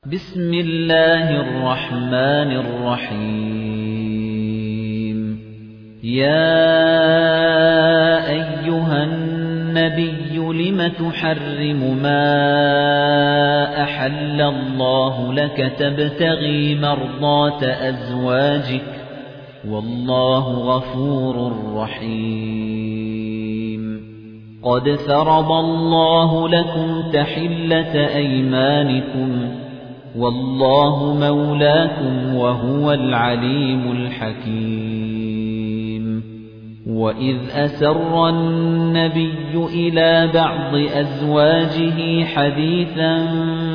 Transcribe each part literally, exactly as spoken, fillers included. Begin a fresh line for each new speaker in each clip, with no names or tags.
بسم الله الرحمن الرحيم يا أيها النبي لم تحرم ما أحل الله لك تبتغي مرضات أزواجك والله غفور رحيم قد فرض الله لكم تحلة أيمانكم والله مولاكم وهو العليم الحكيم وإذ أسر النبي إلى بعض أزواجه حديثا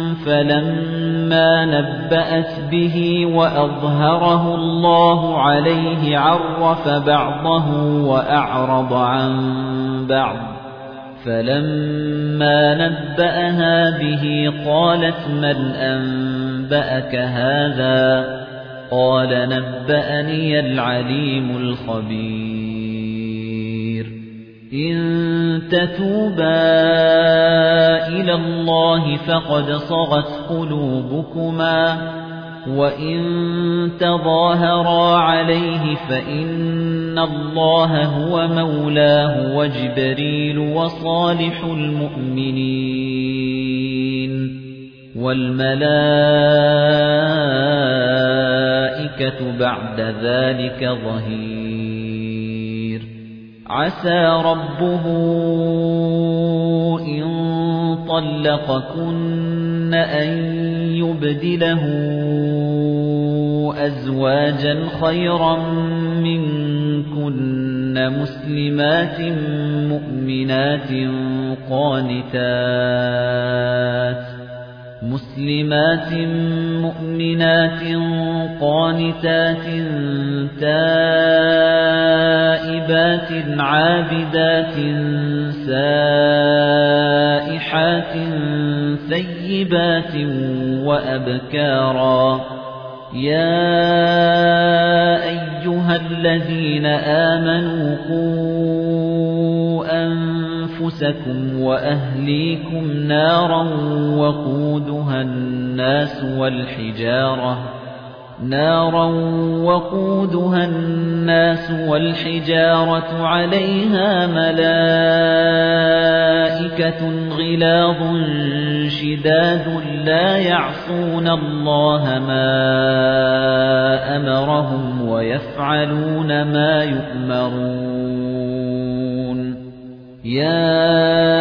فلما نبأت به وأظهره الله عليه عرف بعضه وأعرض عن بعض فَلَمَّا نَبَّأَهَا بِهِ قَالَتْ مَنْ أَنبَأَكَ هَذَا قَالَ نَبَّأَنِيَ الْعَلِيمُ الْخَبِيرُ إِن تَتُوبَا إِلَى اللَّهِ فَقَدْ صَغَتْ قُلُوبُكُمَا وَإِن تَظَاهَرَا عَلَيْهِ فَإِنَّ اللَّهَ هُوَ مَوْلَاهُ وَجِبْرِيلُ وَصَالِحُ الْمُؤْمِنِينَ وَالْمَلَائِكَةُ بَعْدَ ذَلِكَ ظَهِيرٌ عَسَى رَبُّهُ إِن طَلَّقَكُنَّ أَن يُبْدِلَهُ أَزْوَاجًا خَيْرًا مِنكُنَّ مُسْلِمَاتٍ مُؤْمِنَاتٍ قَانِتَاتٍ مسلمات مؤمنات قانتات تائبات عابدات سائحات ثيبات وأبكارا يا أيها الذين آمنوا قوا أنفسكم وأهليكم نارا وقودها الناس والحجارة نارا وقودها الناس والحجارة عليها ملائكة غلاظ شداد لا يعصون الله ما أمرهم ويفعلون ما يؤمرون يا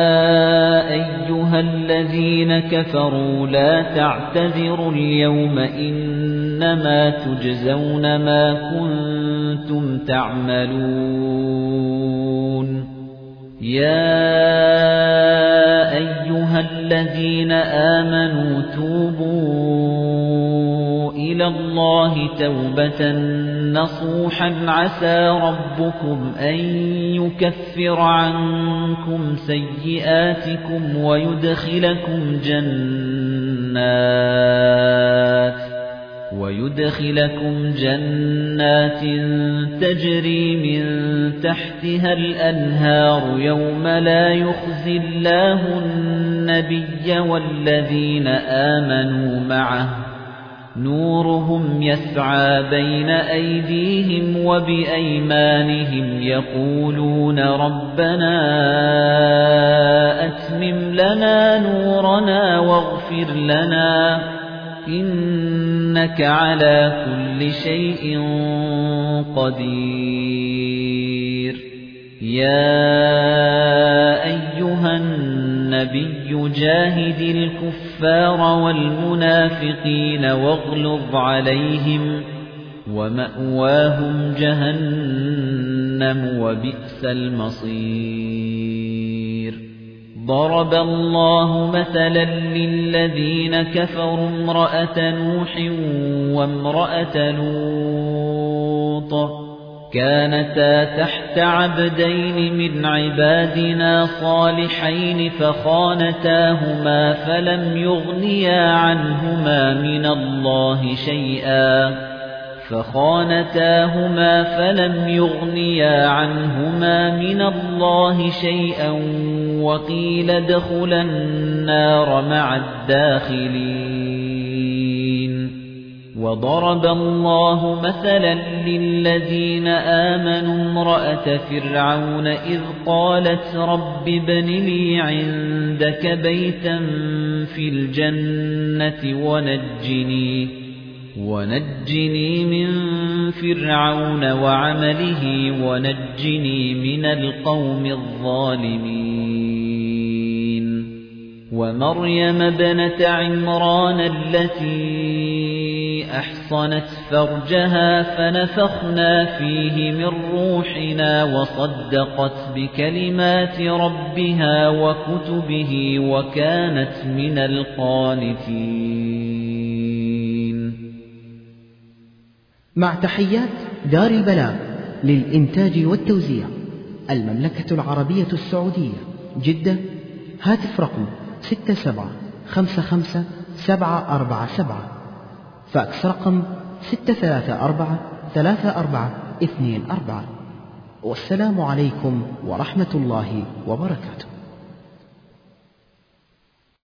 أيها الذين كفروا لا تعتذروا اليوم إنما تجزون ما كنتم تعملون يا أيها الذين آمنوا توبوا إلى الله توبة نصوحا عسى ربكم أن يكفر عنكم سيئاتكم ويدخلكم جنات ويدخلكم جنات تجري من تحتها الأنهار يوم لا يخزي الله النبي والذين آمنوا معه نورهم يسعى بين أيديهم وبأيمانهم يقولون ربنا أتمم لنا نورنا واغفر لنا إنك على كل شيء قدير يا أيها النبي جاهد الكفار والمنافقين واغلظ عليهم ومأواهم جهنم وبئس المصير ضرب الله مثلا للذين كفروا امرأة نوح وامرأة لوط كانتا تحت عبدين من عبادنا صالحين فخانتاهما فلم يغنيا عنهما من الله شيئا فخانتاهما فلم يغنيا عنهما من الله شيئا وقيل ادخلا النار مع الداخلين وَضَرَبَ اللَّهُ مَثَلًا لِّلَّذِينَ آمَنُوا امْرَأَتَ فِرْعَوْنَ إِذْ قَالَتْ رَبِّ ابْنِ لِي عِندَكَ بَيْتًا فِي الْجَنَّةِ وَنَجِّنِي وَنَجِّنِي مِن فِرْعَوْنَ وَعَمَلِهِ وَنَجِّنِي مِنَ الْقَوْمِ الظَّالِمِينَ وَمَرْيَمَ ابْنَتَ عِمْرَانَ الَّتِي أَحْصَنَتْ فَرْجَهَا فَنَفَخْنَا فِيهِ مِنْ رُوحِنَا وَصَدَّقَتْ بِكَلِمَاتِ رَبِّهَا وَكُتُبِهِ وَكَانَتْ مِنَ الْقَانِتِينَ.
مع تحيات دار البلاغ للإنتاج والتوزيع، المملكة العربية السعودية، جدة. هاتف رقم ستة سبعة خمسة خمسة سبعة أربعة سبعة. فاكس رقم ستة ثلاثة أربعة ثلاثة أربعة اثنين أربعة. والسلام عليكم ورحمة الله وبركاته.